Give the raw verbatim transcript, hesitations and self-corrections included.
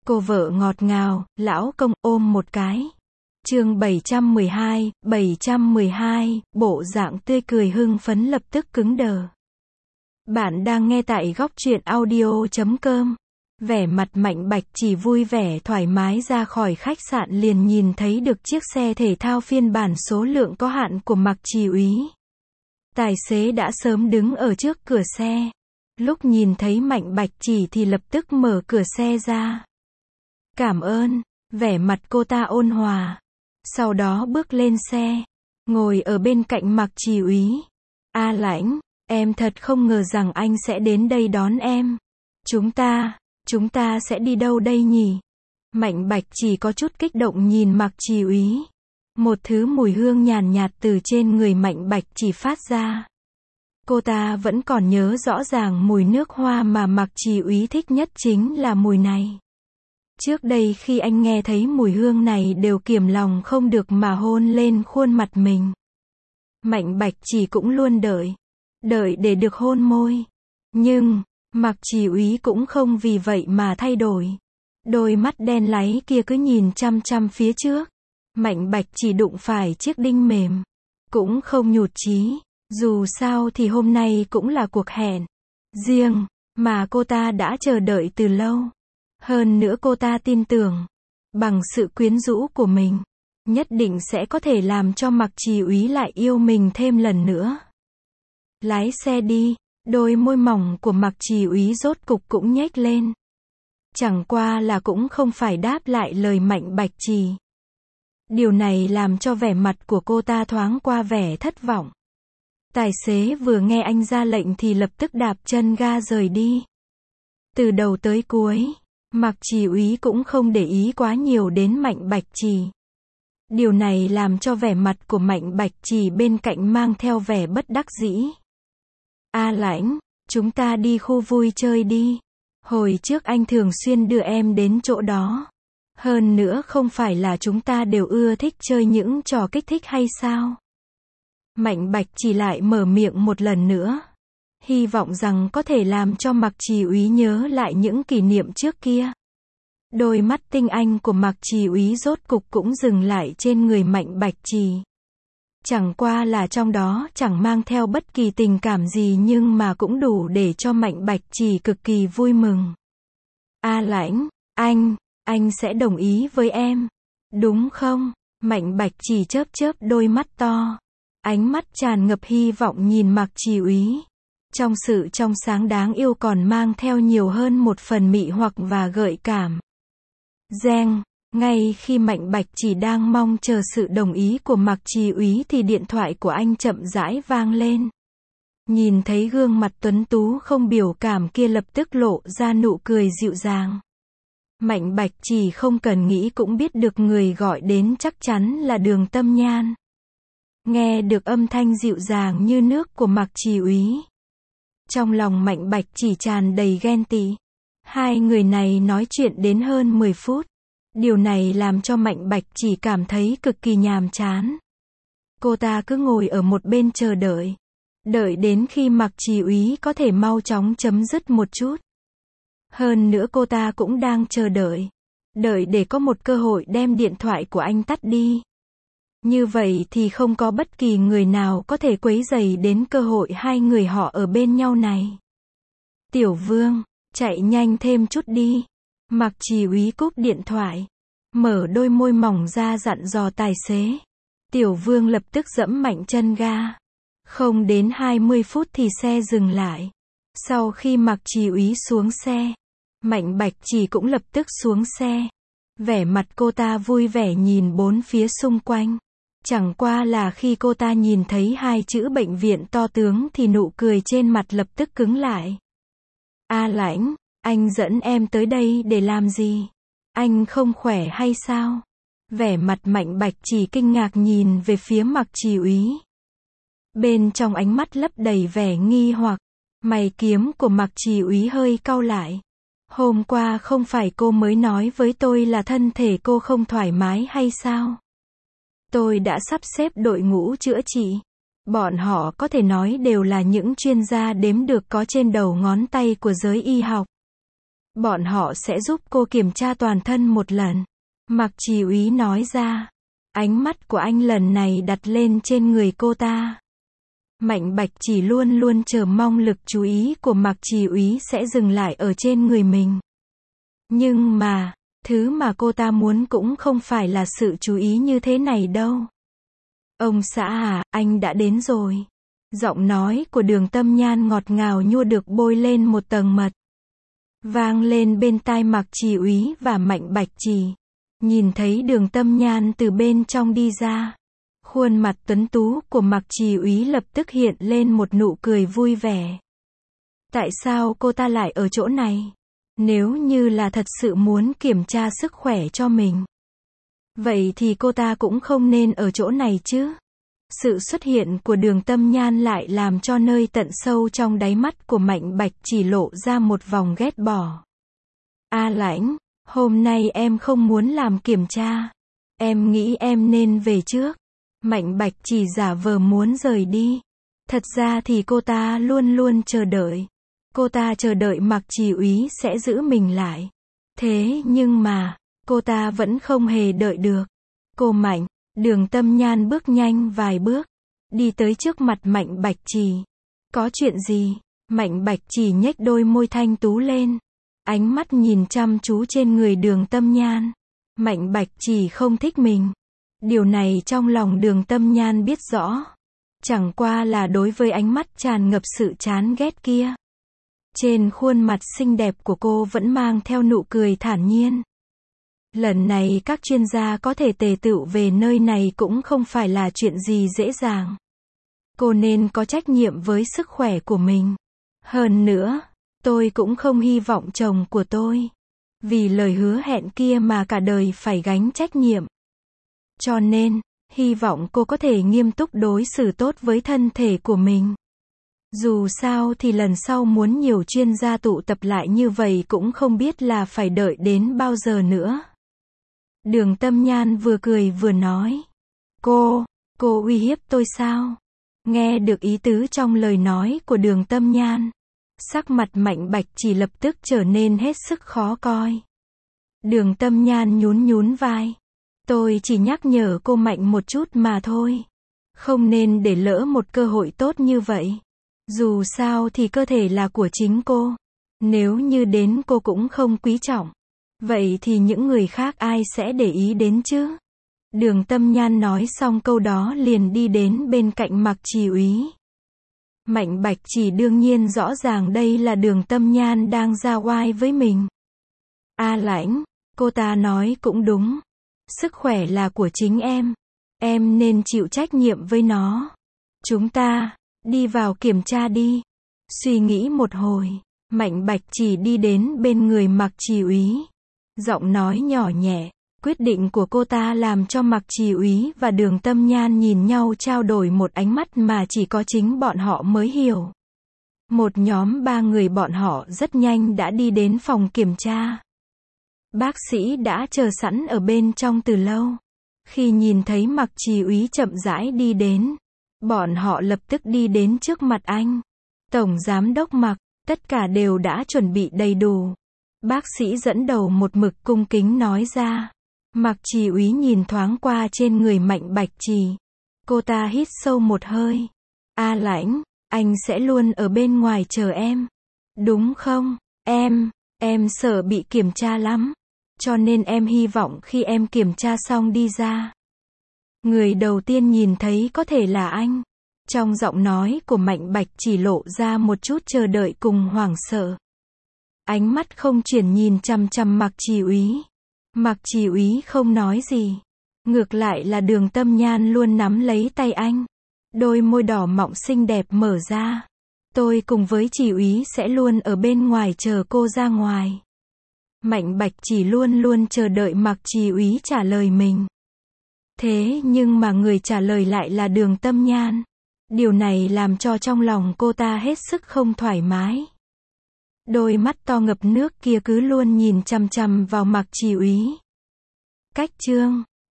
Cô vợ ngọt ngào, lão công ôm một cái. Chương bảy trăm mười hai, bảy trăm mười hai, bộ dạng tươi cười hưng phấn lập tức cứng đờ. Bạn đang nghe tại góc truyện audio chấm com. Vẻ mặt Mạnh Bạch Chỉ vui vẻ thoải mái ra khỏi khách sạn liền nhìn thấy được chiếc xe thể thao phiên bản số lượng có hạn của Mạc Chỉ Úy. Tài xế đã sớm đứng ở trước cửa xe. Lúc nhìn thấy Mạnh Bạch Chỉ thì lập tức mở cửa xe ra. Cảm ơn, vẻ mặt cô ta ôn hòa. Sau đó bước lên xe, ngồi ở bên cạnh Mạc Chỉ Úy. A Lãnh, em thật không ngờ rằng anh sẽ đến đây đón em. Chúng ta, chúng ta sẽ đi đâu đây nhỉ? Mạnh Bạch Chỉ có chút kích động nhìn Mạc Chỉ Úy. Một thứ mùi hương nhàn nhạt từ trên người Mạnh Bạch Chỉ phát ra. Cô ta vẫn còn nhớ rõ ràng mùi nước hoa mà Mạc Chỉ Úy thích nhất chính là mùi này. Trước đây khi anh nghe thấy mùi hương này đều kiềm lòng không được mà hôn lên khuôn mặt mình. Mạnh Bạch Chỉ cũng luôn đợi, đợi để được hôn môi. Nhưng, Mạc Chỉ Úy cũng không vì vậy mà thay đổi. Đôi mắt đen láy kia cứ nhìn chăm chăm phía trước. Mạnh Bạch Chỉ đụng phải chiếc đinh mềm. Cũng không nhụt chí, dù sao thì hôm nay cũng là cuộc hẹn riêng mà cô ta đã chờ đợi từ lâu. Hơn nữa cô ta tin tưởng, bằng sự quyến rũ của mình, nhất định sẽ có thể làm cho Mạc Chỉ Úy lại yêu mình thêm lần nữa. Lái xe đi, đôi môi mỏng của Mạc Chỉ Úy rốt cục cũng nhếch lên. Chẳng qua là cũng không phải đáp lại lời Mạnh Bạch Chỉ. Điều này làm cho vẻ mặt của cô ta thoáng qua vẻ thất vọng. Tài xế vừa nghe anh ra lệnh thì lập tức đạp chân ga rời đi. Từ đầu tới cuối, Mạc Chỉ Úy cũng không để ý quá nhiều đến Mạnh Bạch Chỉ. Điều này làm cho vẻ mặt của Mạnh Bạch Chỉ bên cạnh mang theo vẻ bất đắc dĩ. A Lãnh, chúng ta đi khu vui chơi đi. Hồi trước anh thường xuyên đưa em đến chỗ đó. Hơn nữa không phải là chúng ta đều ưa thích chơi những trò kích thích hay sao? Mạnh Bạch Chỉ lại mở miệng một lần nữa. Hy vọng rằng có thể làm cho Mạc Chỉ Úy nhớ lại những kỷ niệm trước kia. Đôi mắt tinh anh của Mạc Chỉ Úy rốt cục cũng dừng lại trên người Mạnh Bạch Chỉ. Chẳng qua là trong đó chẳng mang theo bất kỳ tình cảm gì nhưng mà cũng đủ để cho Mạnh Bạch Chỉ cực kỳ vui mừng. A Lãnh, anh, anh sẽ đồng ý với em, đúng không? Mạnh Bạch Chỉ chớp chớp đôi mắt to. Ánh mắt tràn ngập hy vọng nhìn Mạc Chỉ Úy. Trong sự trong sáng đáng yêu còn mang theo nhiều hơn một phần mị hoặc và gợi cảm. Reng, ngay khi Mạnh Bạch Chỉ đang mong chờ sự đồng ý của Mạc Chỉ Úy thì điện thoại của anh chậm rãi vang lên. Nhìn thấy gương mặt tuấn tú không biểu cảm kia lập tức lộ ra nụ cười dịu dàng. Mạnh Bạch Chỉ không cần nghĩ cũng biết được người gọi đến chắc chắn là Đường Tâm Nhan. Nghe được âm thanh dịu dàng như nước của Mạc Chỉ Úy. Trong lòng Mạnh Bạch Chỉ tràn đầy ghen tị. Hai người này nói chuyện đến hơn mười phút. Điều này làm cho Mạnh Bạch Chỉ cảm thấy cực kỳ nhàm chán. Cô ta cứ ngồi ở một bên chờ đợi. Đợi đến khi Mạc Chỉ Úy có thể mau chóng chấm dứt một chút. Hơn nữa cô ta cũng đang chờ đợi. Đợi để có một cơ hội đem điện thoại của anh tắt đi. Như vậy thì không có bất kỳ người nào có thể quấy rầy đến cơ hội hai người họ ở bên nhau này. Tiểu Vương, chạy nhanh thêm chút đi. Mạc Chỉ Úy cúp điện thoại. Mở đôi môi mỏng ra dặn dò tài xế. Tiểu Vương lập tức giẫm mạnh chân ga. Không đến hai mươi phút thì xe dừng lại. Sau khi Mạc Chỉ Úy xuống xe, Mạnh Bạch Chỉ cũng lập tức xuống xe. Vẻ mặt cô ta vui vẻ nhìn bốn phía xung quanh. Chẳng qua là khi cô ta nhìn thấy hai chữ bệnh viện to tướng thì nụ cười trên mặt lập tức cứng lại. A Lãnh, anh dẫn em tới đây để làm gì? Anh không khỏe hay sao? Vẻ mặt Mạnh Bạch Chỉ kinh ngạc nhìn về phía Mạc Chỉ Úy. Bên trong ánh mắt lấp đầy vẻ nghi hoặc, mày kiếm của Mạc Chỉ Úy hơi cau lại. Hôm qua không phải cô mới nói với tôi là thân thể cô không thoải mái hay sao? Tôi đã sắp xếp đội ngũ chữa trị. Bọn họ có thể nói đều là những chuyên gia đếm được có trên đầu ngón tay của giới y học. Bọn họ sẽ giúp cô kiểm tra toàn thân một lần. Mạc Trì Úy nói ra. Ánh mắt của anh lần này đặt lên trên người cô ta. Mạnh Bạch chỉ luôn luôn chờ mong lực chú ý của Mạc Trì Úy sẽ dừng lại ở trên người mình. Nhưng mà, thứ mà cô ta muốn cũng không phải là sự chú ý như thế này đâu. Ông xã à, anh đã đến rồi. Giọng nói của Đường Tâm Nhan ngọt ngào nhua được bôi lên một tầng mật. Vang lên bên tai Mạc Trì Úy và Mạnh Bạch Chỉ. Nhìn thấy Đường Tâm Nhan từ bên trong đi ra. Khuôn mặt tuấn tú của Mạc Trì Úy lập tức hiện lên một nụ cười vui vẻ. Tại sao cô ta lại ở chỗ này? Nếu như là thật sự muốn kiểm tra sức khỏe cho mình, vậy thì cô ta cũng không nên ở chỗ này chứ. Sự xuất hiện của Đường Tâm Nhan lại làm cho nơi tận sâu trong đáy mắt của Mạnh Bạch Chỉ lộ ra một vòng ghét bỏ. A Lãnh, hôm nay em không muốn làm kiểm tra. Em nghĩ em nên về trước. Mạnh Bạch Chỉ giả vờ muốn rời đi. Thật ra thì cô ta luôn luôn chờ đợi. Cô ta chờ đợi Mạc Trì Úy sẽ giữ mình lại. Thế nhưng mà, cô ta vẫn không hề đợi được. Cô Mạnh, Đường Tâm Nhan bước nhanh vài bước, đi tới trước mặt Mạnh Bạch Chỉ. Có chuyện gì? Mạnh Bạch Chỉ nhếch đôi môi thanh tú lên. Ánh mắt nhìn chăm chú trên người Đường Tâm Nhan. Mạnh Bạch Chỉ không thích mình. Điều này trong lòng Đường Tâm Nhan biết rõ. Chẳng qua là đối với ánh mắt tràn ngập sự chán ghét kia. Trên khuôn mặt xinh đẹp của cô vẫn mang theo nụ cười thản nhiên. Lần này các chuyên gia có thể tề tựu về nơi này cũng không phải là chuyện gì dễ dàng. Cô nên có trách nhiệm với sức khỏe của mình. Hơn nữa, tôi cũng không hy vọng chồng của tôi, vì lời hứa hẹn kia mà cả đời phải gánh trách nhiệm. Cho nên, hy vọng cô có thể nghiêm túc đối xử tốt với thân thể của mình. Dù sao thì lần sau muốn nhiều chuyên gia tụ tập lại như vậy cũng không biết là phải đợi đến bao giờ nữa. Đường Tâm Nhan vừa cười vừa nói. Cô, cô uy hiếp tôi sao? Nghe được ý tứ trong lời nói của Đường Tâm Nhan. Sắc mặt Mạnh Bạch Chỉ lập tức trở nên hết sức khó coi. Đường Tâm Nhan nhún nhún vai. Tôi chỉ nhắc nhở cô Mạnh một chút mà thôi. Không nên để lỡ một cơ hội tốt như vậy. Dù sao thì cơ thể là của chính cô. Nếu như đến cô cũng không quý trọng, vậy thì những người khác ai sẽ để ý đến chứ? Đường Tâm Nhan nói xong câu đó liền đi đến bên cạnh Mạc Trì Úy. Mạnh Bạch Chỉ đương nhiên rõ ràng đây là Đường Tâm Nhan đang ra oai với mình. A Lãnh, cô ta nói cũng đúng. Sức khỏe là của chính em. Em nên chịu trách nhiệm với nó. Chúng ta đi vào kiểm tra đi. Suy nghĩ một hồi, Mạnh Bạch Chỉ đi đến bên người Mạc Trì Úy. Giọng nói nhỏ nhẹ, quyết định của cô ta làm cho Mạc Trì Úy và Đường Tâm Nhan nhìn nhau trao đổi một ánh mắt mà chỉ có chính bọn họ mới hiểu. Một nhóm ba người bọn họ rất nhanh đã đi đến phòng kiểm tra. Bác sĩ đã chờ sẵn ở bên trong từ lâu. Khi nhìn thấy Mạc Trì Úy chậm rãi đi đến, bọn họ lập tức đi đến trước mặt anh. Tổng giám đốc Mạc, tất cả đều đã chuẩn bị đầy đủ. Bác sĩ dẫn đầu một mực cung kính nói ra. Mạc Trì Úy nhìn thoáng qua trên người Mạnh Bạch Chỉ. Cô ta hít sâu một hơi. A Lãnh, anh sẽ luôn ở bên ngoài chờ em. Đúng không? Em, em sợ bị kiểm tra lắm. Cho nên em hy vọng khi em kiểm tra xong đi ra. Người đầu tiên nhìn thấy có thể là anh. Trong giọng nói của Mạnh Bạch Chỉ lộ ra một chút chờ đợi cùng hoảng sợ. Ánh mắt không chuyển nhìn chằm chằm Mạc Trì Úy. Mạc Trì Úy không nói gì. Ngược lại là Đường Tâm Nhan luôn nắm lấy tay anh. Đôi môi đỏ mọng xinh đẹp mở ra. Tôi cùng với Trì Úy sẽ luôn ở bên ngoài chờ cô ra ngoài. Mạnh Bạch Chỉ luôn luôn chờ đợi Mạc Trì Úy trả lời mình. Thế nhưng mà người trả lời lại là Đường Tâm Nhan. Điều này làm cho trong lòng cô ta hết sức không thoải mái. Đôi mắt to ngập nước kia cứ luôn nhìn chằm chằm vào Mạc Trì Úy. Cách chương